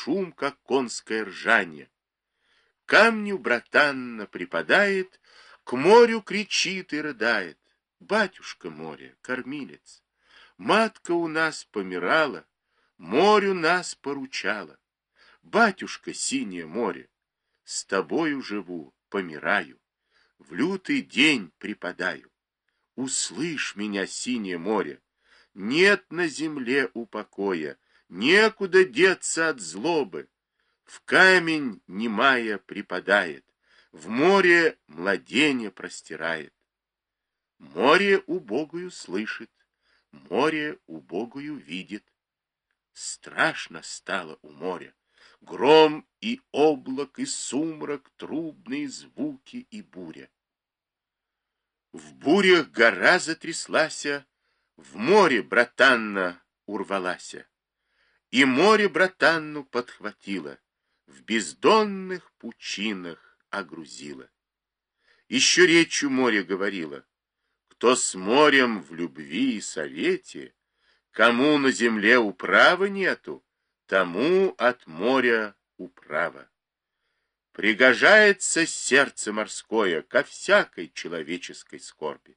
шум, как конское ржание. Камню братанна припадает, к морю кричит и рыдает. Батюшка море, кормилец, матка у нас помирала, морю нас поручала. Батюшка синее море, с тобою живу, помираю, в лютый день припадаю. Услышь меня, синее море, нет на земле упокоя, некуда деться от злобы. В камень немая припадает, в море младенье простирает. Море убогую слышит, море убогую видит. Страшно стало у моря. Гром и облак, и сумрак, трубные звуки и буря. В бурях гора затряслася, в море братанна урвалася, и море братанну подхватило, в бездонных пучинах огрузило. Еще речью море говорило: кто с морем в любви и совете, кому на земле управы нету, тому от моря управа. Пригожается сердце морское ко всякой человеческой скорби.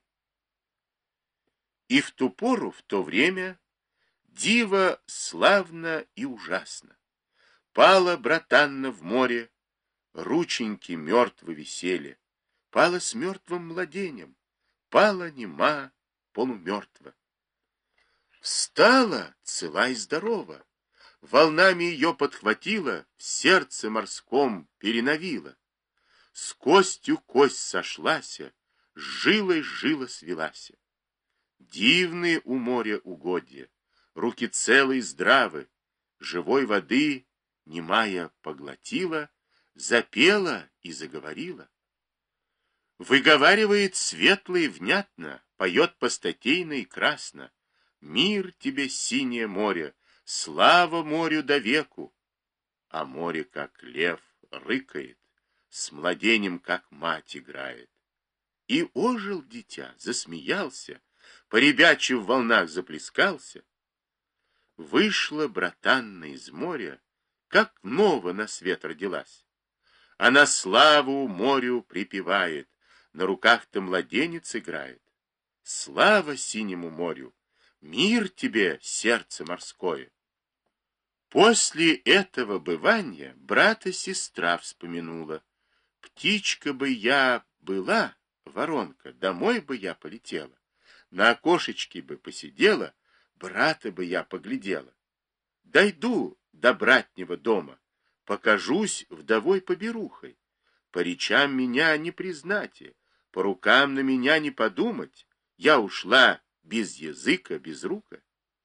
И в ту пору, в то время, диво славно и ужасно. Пала братанна в море, рученьки мертвы висели, пала с мертвым младенем, пала нема полумертва. Встала цела и здорова, волнами ее подхватила, в сердце морском переновила. С костью кость сошлася, с жилой жила свелася. Дивные у моря угодья, руки целые здравы, живой воды немая поглотила, запела и заговорила. Выговаривает светло и внятно, поет постатейно и красно. Мир тебе, синее море, слава морю до веку. А море, как лев, рыкает, с младенем, как мать, играет. И ожил дитя, засмеялся, поребячи в волнах заплескался. Вышла братанна из моря, как ново на свет родилась. Она славу морю припевает, на руках-то младенец играет. Слава синему морю, мир тебе, сердце морское. После этого бывания брата сестра вспомянула. Птичка бы я была, воронка, домой бы я полетела, на окошечке бы посидела, брата бы я поглядела. Дойду до братнего дома, покажусь вдовой поберухой. По речам меня не признате, по рукам на меня не подумать. Я ушла без языка, без рука.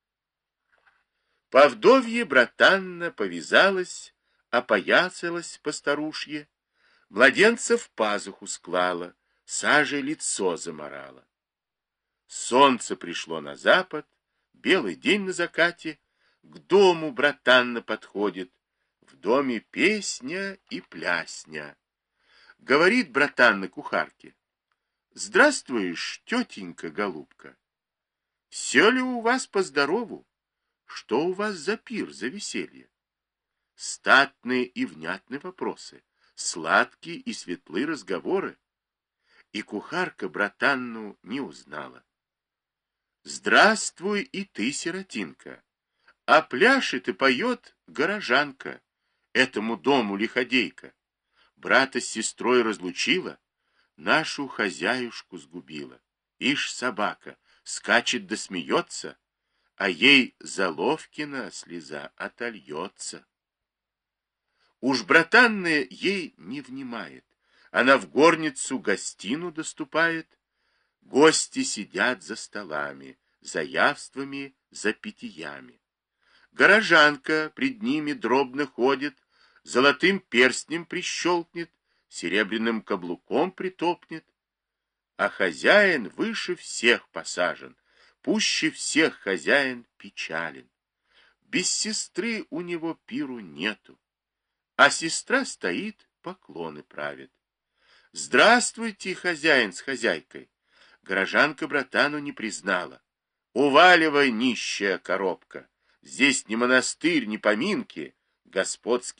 По вдовье братанна повязалась, опоясалась по старушье, младенца в пазуху склала, сажей лицо заморала. Солнце пришло на запад, белый день на закате, к дому братанна подходит, в доме песня и плясня. Говорит братанна кухарке: здравствуешь, тетенька, голубка. Все ли у вас по-здорову? Что у вас за пир, за веселье? Статные и внятные вопросы, сладкие и светлые разговоры. И кухарка братанну не узнала. Здравствуй и ты, сиротинка. А пляшет и поет горожанка, этому дому лиходейка. Брата с сестрой разлучила, нашу хозяюшку сгубила. Ишь, собака, скачет да смеется, а ей Заловкина слеза отольется. Уж братанная ей не внимает, она в горницу гостину доступает. Гости сидят за столами, за явствами, за питьями. Горожанка пред ними дробно ходит, золотым перстнем прищелкнет, серебряным каблуком притопнет. А хозяин выше всех посажен, пуще всех хозяин печален. Без сестры у него пиру нету, а сестра стоит, поклоны правит. Здравствуйте, хозяин с хозяйкой. Горожанка братану не признала. Уваливай, нищая коробка. Здесь ни монастырь, ни поминки. господские